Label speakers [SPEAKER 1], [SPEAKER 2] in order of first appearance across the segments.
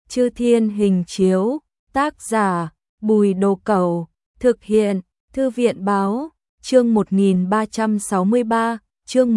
[SPEAKER 1] Chư Thiên Hình Chiếu, tác giả Bùi Đồ Cẩu, thực hiện Thư viện Báo, chương 1363, chương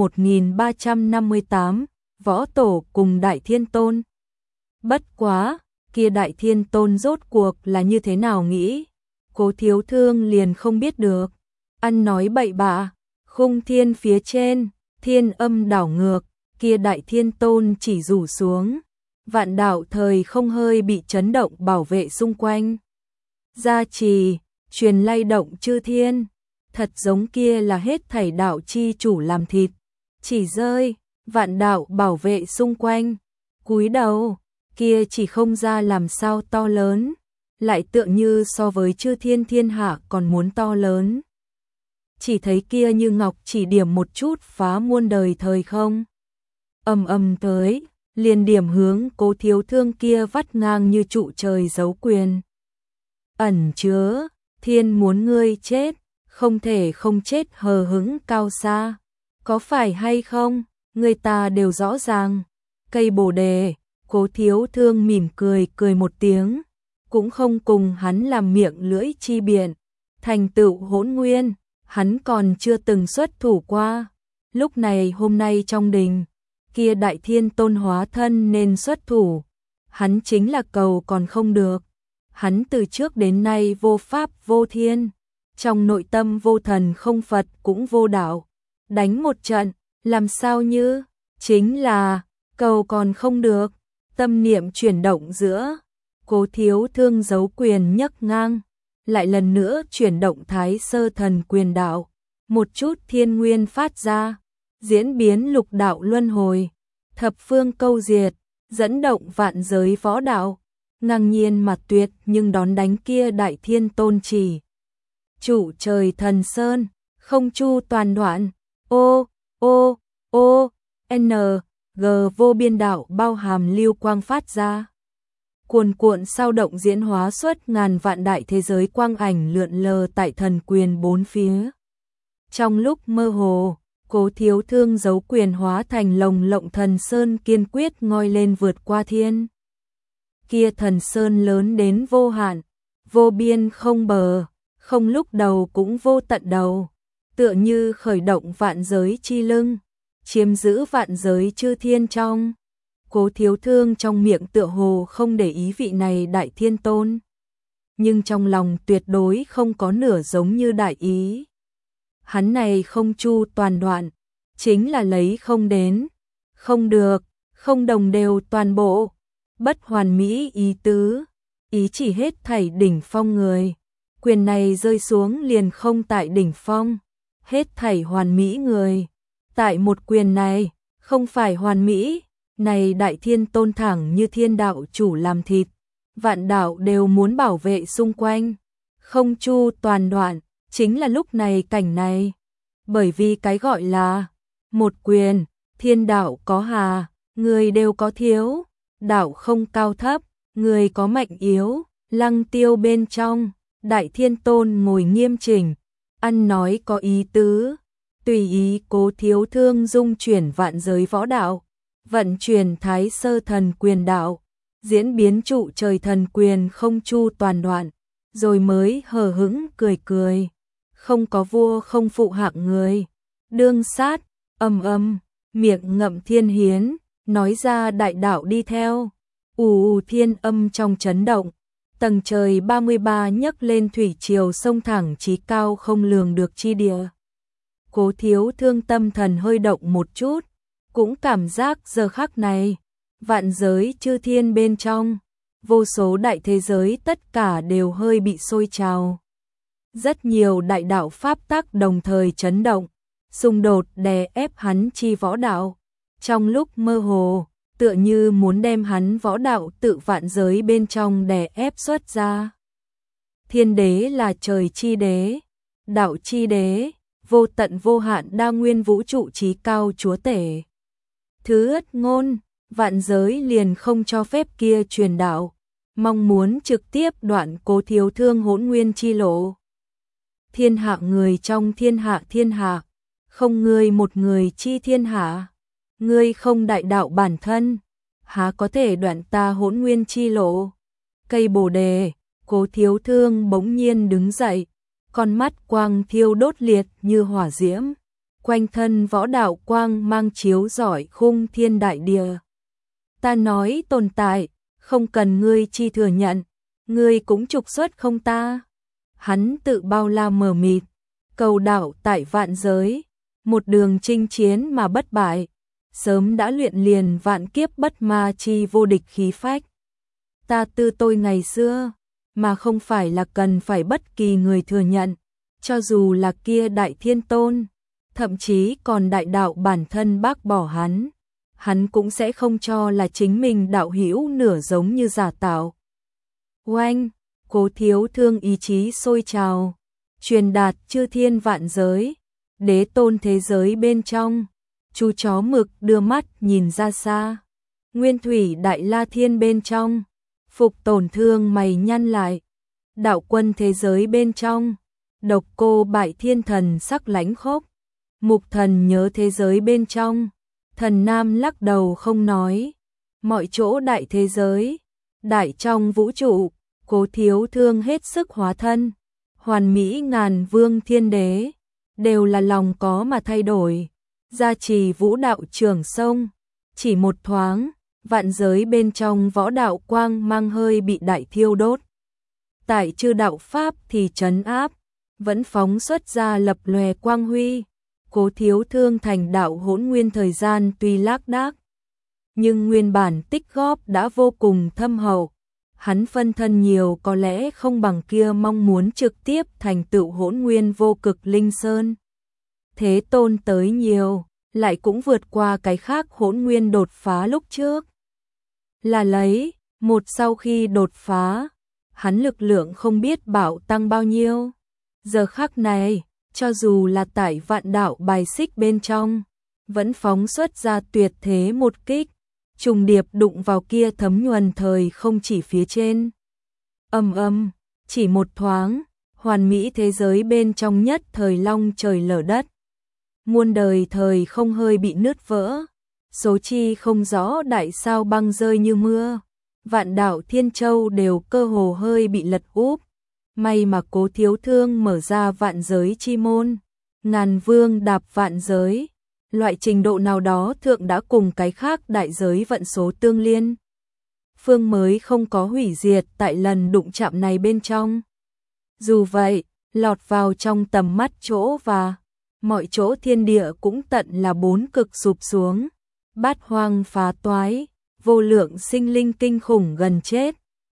[SPEAKER 1] 1358, Võ Tổ cùng Đại Thiên Tôn. Bất quá, kia Đại Thiên Tôn rốt cuộc là như thế nào nghĩ? Cố Thiếu Thương liền không biết được. Ăn nói bậy bạ, khung thiên phía trên, thiên âm đảo ngược, kia Đại Thiên Tôn chỉ rủ xuống. Vạn đạo thời không hơi bị chấn động bảo vệ xung quanh. Gia trì, truyền lay động chư thiên, thật giống kia là hết thảy đạo chi chủ làm thịt. Chỉ rơi, vạn đạo bảo vệ xung quanh. Cúi đầu, kia chỉ không ra làm sao to lớn, lại tựa như so với chư thiên thiên hạ còn muốn to lớn. Chỉ thấy kia như ngọc chỉ điểm một chút phá muôn đời thời không. Ầm ầm tới, liền điểm hướng Cố Thiếu Thương kia vắt ngang như trụ trời giấu quyền. Ẩn chứa, thiên muốn ngươi chết, không thể không chết hờ hững cao xa. Có phải hay không, người ta đều rõ ràng. Cây bồ đề, Cố Thiếu Thương mỉm cười cười một tiếng, cũng không cùng hắn làm miệng lưỡi chi biện. Thành tựu hỗn nguyên, hắn còn chưa từng xuất thủ qua. Lúc này hôm nay trong đình, kia Đại Thiên Tôn hóa thân nên xuất thủ. Hắn chính là cầu còn không được. Hắn từ trước đến nay vô pháp vô thiên, trong nội tâm vô thần không Phật cũng vô đạo. Đánh một trận, làm sao như, chính là, cầu còn không được. Tâm niệm chuyển động giữa, Cố Thiếu Thương giấu quyền nhấc ngang, lại lần nữa chuyển động Thái Sơ Thần Quyền đạo. Một chút thiên nguyên phát ra, diễn biến lục đạo luân hồi, thập phương câu diệt, dẫn động vạn giới võ đạo. Ngang nhiên mà tuyệt nhưng đón đánh kia Đại Thiên Tôn chỉ. Trụ trời thần sơn, không chu toàn đoạn, n, g vô biên đạo bao hàm lưu quang phát ra. Cuồn cuộn sao động diễn hóa xuất ngàn vạn đại thế giới quang ảnh lượn lờ tại thần quyền bốn phía. Trong lúc mơ hồ, Cố Thiếu Thương giấu quyền hóa thành lồng lộng thần sơn kiên quyết ngoi lên vượt qua thiên. Kia thần sơn lớn đến vô hạn, vô biên không bờ, không lúc đầu cũng vô tận đầu, tựa như khởi động vạn giới chi lưng, chiếm giữ vạn giới chư thiên trong. Cố Thiếu Thương trong miệng tựa hồ không để ý vị này Đại Thiên Tôn, nhưng trong lòng tuyệt đối không có nửa giống như đại ý. Hắn này không chu toàn đoạn, chính là lấy không đến, không được, không đồng đều toàn bộ, bất hoàn mỹ ý tứ, ý chỉ hết thảy đỉnh phong người. Quyền này rơi xuống liền không tại đỉnh phong, hết thảy hoàn mỹ người. Tại một quyền này, không phải hoàn mỹ, này Đại Thiên Tôn thẳng như thiên đạo chủ làm thịt, vạn đạo đều muốn bảo vệ xung quanh, không chu toàn đoạn, chính là lúc này cảnh này. Bởi vì cái gọi là một quyền, thiên đạo có hà, người đều có thiếu, đạo không cao thấp, người có mạnh yếu, lăng tiêu bên trong, Đại Thiên Tôn ngồi nghiêm chỉnh, ăn nói có ý tứ, tùy ý Cố Thiếu Thương dung chuyển vạn giới võ đạo, vận chuyển Thái Sơ Thần Quyền đạo, diễn biến trụ trời thần quyền không chu toàn đoạn, rồi mới hờ hững cười cười. Không có vua không phụ hạng người, đương sát, miệng ngậm thiên hiến, nói ra đại đạo đi theo. Thiên âm trong chấn động, tầng trời 33 nhấc lên thủy triều sông thẳng chí cao không lường được chi địa. Cố Thiếu Thương tâm thần hơi động một chút, cũng cảm giác giờ khắc này, vạn giới chư thiên bên trong, vô số đại thế giới tất cả đều hơi bị sôi trào. Rất nhiều đại đạo pháp tắc đồng thời chấn động, xung đột đè ép hắn chi võ đạo. Trong lúc mơ hồ, tựa như muốn đem hắn võ đạo tự vạn giới bên trong đè ép xuất ra. Thiên đế là trời chi đế, đạo chi đế, vô tận vô hạn đa nguyên vũ trụ chí cao chúa tể. Thứ ất ngôn, vạn giới liền không cho phép kia truyền đạo, mong muốn trực tiếp đoạn Cố Thiếu Thương hỗn nguyên chi lộ. Thiên hạ người trong thiên hạ, không ngươi một người chi thiên hạ, ngươi không đại đạo bản thân, há có thể đoạn ta hỗn nguyên chi lộ. Cây bồ đề, Cố Thiếu Thương bỗng nhiên đứng dậy, con mắt quang thiêu đốt liệt như hỏa diễm, quanh thân võ đạo quang mang chiếu rọi khung thiên đại địa. Ta nói tồn tại, không cần ngươi chi thừa nhận, ngươi cũng trục xuất không ta. Hắn tự bao la mờ mịt, cầu đạo tại vạn giới, một đường chinh chiến mà bất bại, sớm đã luyện liền vạn kiếp bất ma chi vô địch khí phách. Ta tư tôi ngày xưa, mà không phải là cần phải bất kỳ người thừa nhận, cho dù là kia Đại Thiên Tôn, thậm chí còn đại đạo bản thân bác bỏ hắn cũng sẽ không cho là chính mình đạo hữu nửa giống như giả tạo. Oanh, Cố Thiếu Thương ý chí sôi trào, truyền đạt chư thiên vạn giới, đế tôn thế giới bên trong, chú chó mực đưa mắt nhìn ra xa, nguyên thủy đại la thiên bên trong, Phục Tổn Thương mày nhăn lại, đạo quân thế giới bên trong, Độc Cô Bại Thiên Thần sắc lãnh khốc, Mục Thần nhớ thế giới bên trong, Thần Nam lắc đầu không nói, mọi chỗ đại thế giới, đại trong vũ trụ, Cố Thiếu Thương hết sức hóa thân, hoàn mỹ ngàn vương thiên đế, đều là lòng có mà thay đổi, gia trì vũ đạo trường sông, chỉ một thoáng, vạn giới bên trong võ đạo quang mang hơi bị đại thiêu đốt. Tại chư đạo pháp thì trấn áp, vẫn phóng xuất ra lập lòe quang huy. Cố Thiếu Thương thành đạo hỗn nguyên thời gian tuy lác đác, nhưng nguyên bản tích góp đã vô cùng thâm hậu. Hắn phân thân nhiều có lẽ không bằng kia mong muốn trực tiếp thành tựu hỗn nguyên vô cực linh sơn. Thế Tôn tới nhiều, lại cũng vượt qua cái khác hỗn nguyên đột phá lúc trước. Là lấy, một sau khi đột phá, hắn lực lượng không biết bảo tăng bao nhiêu. Giờ khắc này, cho dù là tại vạn đạo bài xích bên trong, vẫn phóng xuất ra tuyệt thế một kích, trùng điệp đụng vào kia thấm nhuần thời không chỉ phía trên. Chỉ một thoáng, hoàn mỹ thế giới bên trong nhất thời long trời lở đất. Muôn đời thời không hơi bị nứt vỡ, số chi không rõ đại sao băng rơi như mưa, vạn đạo thiên châu đều cơ hồ hơi bị lật úp. May mà Cố Thiếu Thương mở ra vạn giới chi môn, ngàn vương đạp vạn giới, loại trình độ nào đó thượng đã cùng cái khác đại giới vận số tương liên. Phương mới không có hủy diệt tại lần đụng chạm này bên trong. Dù vậy, lọt vào trong tầm mắt chỗ và mọi chỗ thiên địa cũng tận là bốn cực sụp xuống, bát hoang phá toái, vô lượng sinh linh kinh khủng gần chết.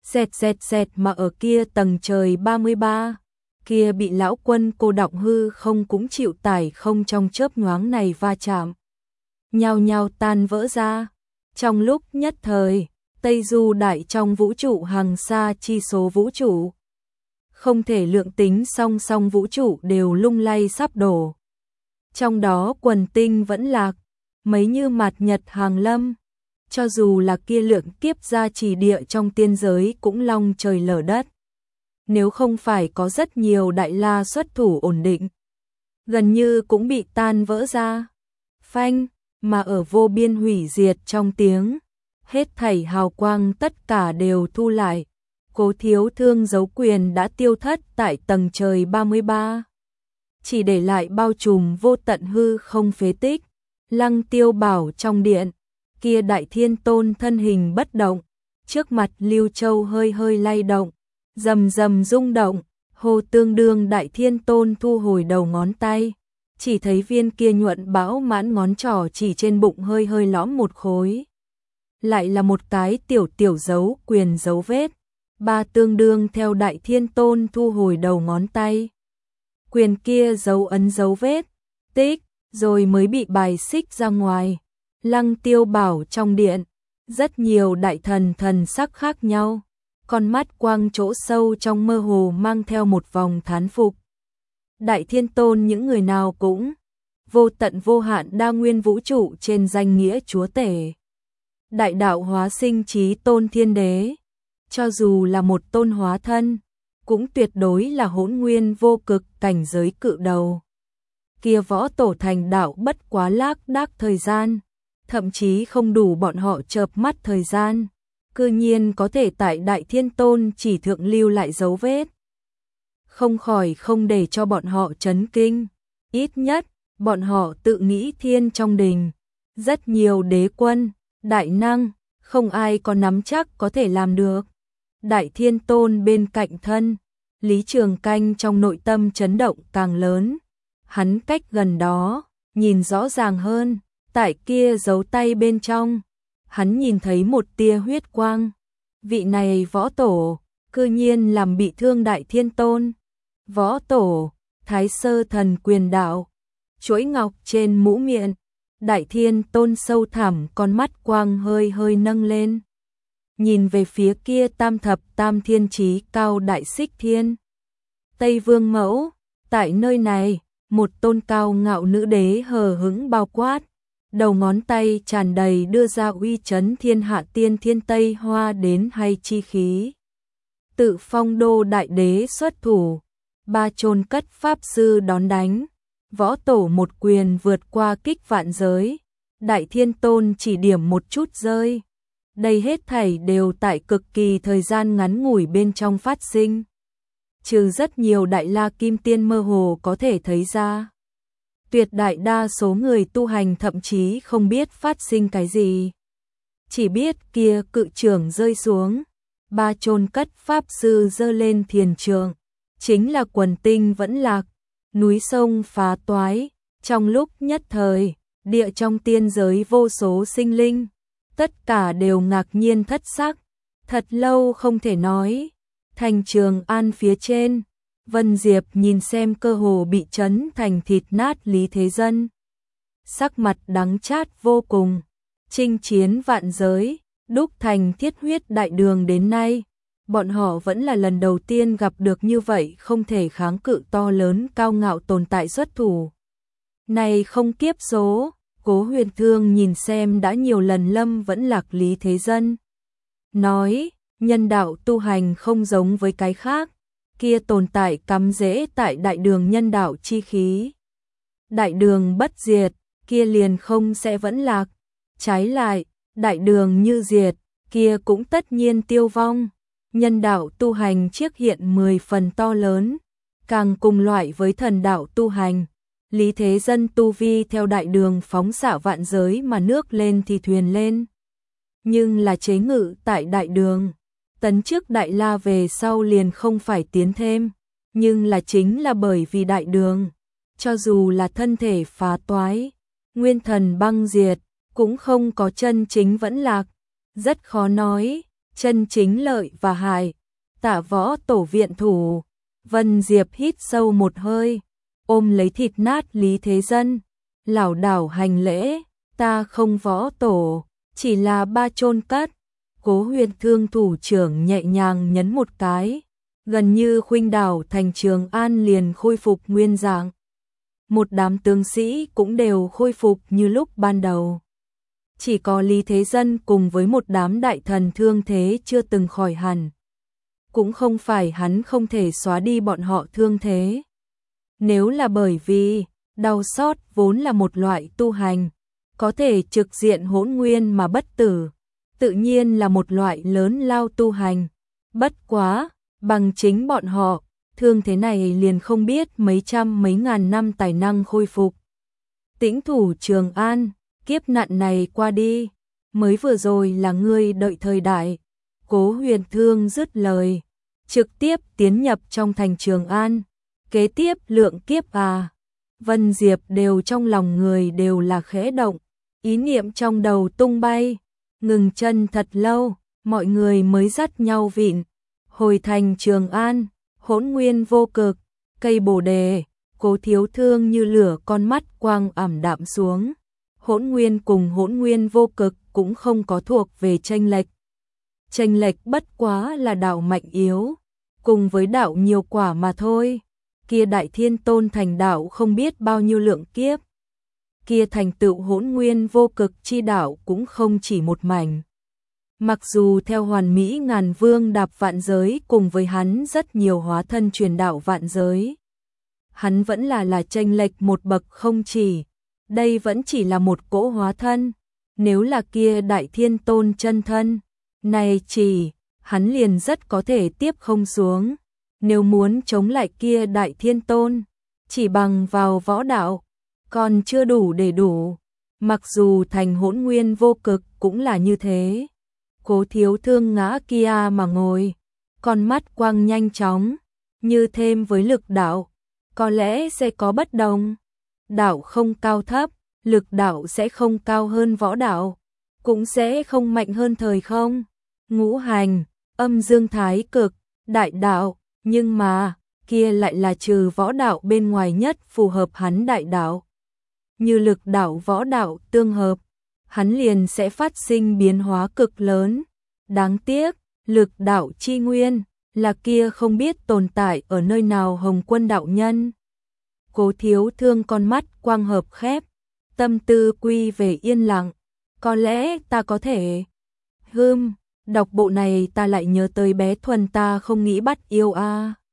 [SPEAKER 1] Xẹt mà ở kia tầng trời 33, kia bị lão quân cô đọng hư không cũng chịu tải không trong chớp nhoáng này va chạm. Nhao nhao tan vỡ ra. Trong lúc nhất thời, Tây Du đại trong vũ trụ hàng xa chi số vũ trụ. Không thể lượng tính song song vũ trụ đều lung lay sắp đổ. Trong đó quần tinh vẫn lạc, mấy như mặt nhật hàng lâm. Cho dù là kia lượng kiếp gia trì địa trong tiên giới cũng long trời lở đất. Nếu không phải có rất nhiều đại la xuất thủ ổn định, gần như cũng bị tan vỡ ra. Phanh, mà ở vô biên hủy diệt trong tiếng, hết thảy hào quang tất cả đều thu lại. Cố Thiếu Thương dấu quyền đã tiêu thất tại tầng trời 33. Chỉ để lại bao trùm vô tận hư không phế tích. Lăng Tiêu Bảo trong điện, kia Đại Thiên Tôn thân hình bất động, trước mặt Lưu Châu hơi hơi lay động, rầm rầm rung động, hồ tương đương Đại Thiên Tôn thu hồi đầu ngón tay, chỉ thấy viên kia nhuận bão mãn ngón trỏ chỉ trên bụng hơi hơi lõm một khối. Lại là một cái tiểu dấu quyền dấu vết, ba tương đương theo Đại Thiên Tôn thu hồi đầu ngón tay. Quyền kia dấu ấn dấu vết, tích, rồi mới bị bài xích ra ngoài. Lăng Tiêu Bảo trong điện, rất nhiều đại thần thần sắc khác nhau, con mắt quang chỗ sâu trong mơ hồ mang theo một vòng thán phục. Đại Thiên Tôn những người nào cũng vô tận vô hạn đa nguyên vũ trụ trên danh nghĩa chúa tể. Đại đạo hóa sinh chí tôn thiên đế, cho dù là một tôn hóa thân, cũng tuyệt đối là hỗn nguyên vô cực cảnh giới cự đầu. Kia võ tổ thành đạo bất quá lác đác thời gian, thậm chí không đủ bọn họ chợp mắt thời gian, cư nhiên có thể tại Đại Thiên Tôn chỉ thượng lưu lại dấu vết. Không khỏi không để cho bọn họ chấn kinh, ít nhất, bọn họ tự nghĩ thiên trong đình, rất nhiều đế quân, đại năng, không ai có nắm chắc có thể làm được. Đại Thiên Tôn bên cạnh thân, Lý Trường Canh trong nội tâm chấn động càng lớn, hắn cách gần đó, nhìn rõ ràng hơn, tại kia giấu tay bên trong, hắn nhìn thấy một tia huyết quang, vị này võ tổ, cư nhiên làm bị thương Đại Thiên Tôn. Võ tổ, Thái Sơ Thần Quyền Đạo, chuỗi ngọc trên mũ miệng, Đại Thiên Tôn sâu thẳm con mắt quang hơi hơi nâng lên. Nhìn về phía kia tam thập tam thiên chí cao đại xích thiên. Tây Vương Mẫu, tại nơi này, một tôn cao ngạo nữ đế hờ hững bao quát, đầu ngón tay tràn đầy đưa ra uy chấn thiên hạ tiên thiên Tây Hoa đến hay chi khí. Tự phong đô đại đế xuất thủ, ba chôn cất pháp sư đón đánh, võ tổ một quyền vượt qua kích vạn giới, Đại Thiên Tôn chỉ điểm một chút rơi. Đây hết thảy đều tại cực kỳ thời gian ngắn ngủi bên trong phát sinh. Trừ rất nhiều đại la kim tiên mơ hồ có thể thấy ra. Tuyệt đại đa số người tu hành thậm chí không biết phát sinh cái gì. Chỉ biết kia cự trường rơi xuống, ba chôn cất pháp sư giơ lên thiền trường. Chính là quần tinh vẫn lạc, núi sông phá toái, trong lúc nhất thời, địa trong tiên giới vô số sinh linh, tất cả đều ngạc nhiên thất sắc, thật lâu không thể nói. Thành Trường An phía trên, Vân Diệp nhìn xem cơ hồ bị chấn thành thịt nát Lý Thế Dân. Sắc mặt đắng chát vô cùng, chinh chiến vạn giới, đúc thành thiết huyết đại đường đến nay. Bọn họ vẫn là lần đầu tiên gặp được như vậy không thể kháng cự to lớn cao ngạo tồn tại xuất thủ. Này không kiếp số, Cố Huyền Thương nhìn xem đã nhiều lần lâm vẫn lạc Lý Thế Dân. Nói, nhân đạo tu hành không giống với cái khác, kia tồn tại cắm rễ tại đại đường nhân đạo chi khí. Đại đường bất diệt, kia liền không sẽ vẫn lạc. Trái lại, đại đường như diệt, kia cũng tất nhiên tiêu vong. Nhân đạo tu hành chiếc hiện 10 phần to lớn, càng cùng loại với thần đạo tu hành. Lý Thế Dân tu vi theo đại đường phóng xạ vạn giới mà nước lên thì thuyền lên. Nhưng là chế ngự tại đại đường, tấn trước đại la về sau liền không phải tiến thêm. Nhưng là chính là bởi vì đại đường, cho dù là thân thể phá toái, nguyên thần băng diệt, cũng không có chân chính vẫn lạc. Rất khó nói. Chân chính lợi và hại, Tả Võ tổ viện thủ. Vân Diệp hít sâu một hơi, ôm lấy thịt nát Lý Thế Dân, lảo đảo hành lễ, ta không võ tổ, chỉ là ba chôn cất. Cố Huyền Thương thủ trưởng nhẹ nhàng nhấn một cái, gần như khuynh đảo thành Trường An liền khôi phục nguyên dạng. Một đám tướng sĩ cũng đều khôi phục như lúc ban đầu. Chỉ có Lý Thế Dân cùng với một đám đại thần thương thế chưa từng khỏi hẳn. Cũng không phải hắn không thể xóa đi bọn họ thương thế. Nếu là bởi vì đau xót vốn là một loại tu hành, có thể trực diện hỗn nguyên mà bất tử, tự nhiên là một loại lớn lao tu hành. Bất quá, bằng chính bọn họ, thương thế này liền không biết mấy trăm mấy ngàn năm tài năng khôi phục. Tĩnh thủ Trường An, kiếp nạn này qua đi, mới vừa rồi là ngươi đợi thời đại. Cố Huyền Thương dứt lời, trực tiếp tiến nhập trong thành Trường An, kế tiếp lượng kiếp à. Vân Diệp đều trong lòng người đều là khẽ động, ý niệm trong đầu tung bay, ngừng chân thật lâu, mọi người mới dắt nhau vịn, hồi thành Trường An, hỗn nguyên vô cực, cây bồ đề, Cố Thiếu Thương như lửa con mắt quang ảm đạm xuống. Hỗn nguyên cùng hỗn nguyên vô cực cũng không có thuộc về chênh lệch. Chênh lệch bất quá là đạo mạnh yếu, cùng với đạo nhiều quả mà thôi. Kia Đại Thiên Tôn thành đạo không biết bao nhiêu lượng kiếp. Kia thành tựu hỗn nguyên vô cực chi đạo cũng không chỉ một mảnh. Mặc dù theo hoàn mỹ ngàn vương đạp vạn giới cùng với hắn rất nhiều hóa thân truyền đạo vạn giới, hắn vẫn là chênh lệch một bậc không chỉ. Đây vẫn chỉ là một cỗ hóa thân, nếu là kia Đại Thiên Tôn chân thân, này chỉ, hắn liền rất có thể tiếp không xuống. Nếu muốn chống lại kia Đại Thiên Tôn, chỉ bằng vào võ đạo, còn chưa đủ để đủ. Mặc dù thành hỗn nguyên vô cực cũng là như thế. Cố Thiếu Thương ngã kia mà ngồi, con mắt quang nhanh chóng, như thêm với lực đạo, có lẽ sẽ có bất đồng. Đạo không cao thấp, lực đạo sẽ không cao hơn võ đạo, cũng sẽ không mạnh hơn thời không. Ngũ hành, âm dương thái cực, đại đạo, nhưng mà, kia lại là trừ võ đạo bên ngoài nhất phù hợp hắn đại đạo. Như lực đạo võ đạo tương hợp, hắn liền sẽ phát sinh biến hóa cực lớn. Đáng tiếc, lực đạo chi nguyên, là kia không biết tồn tại ở nơi nào Hồng Quân đạo nhân. Cố Thiếu Thương con mắt quang hợp khép, tâm tư quy về yên lặng. Có lẽ ta có thể... đọc bộ này ta lại nhớ tới bé Thuần ta không nghĩ bắt yêu a.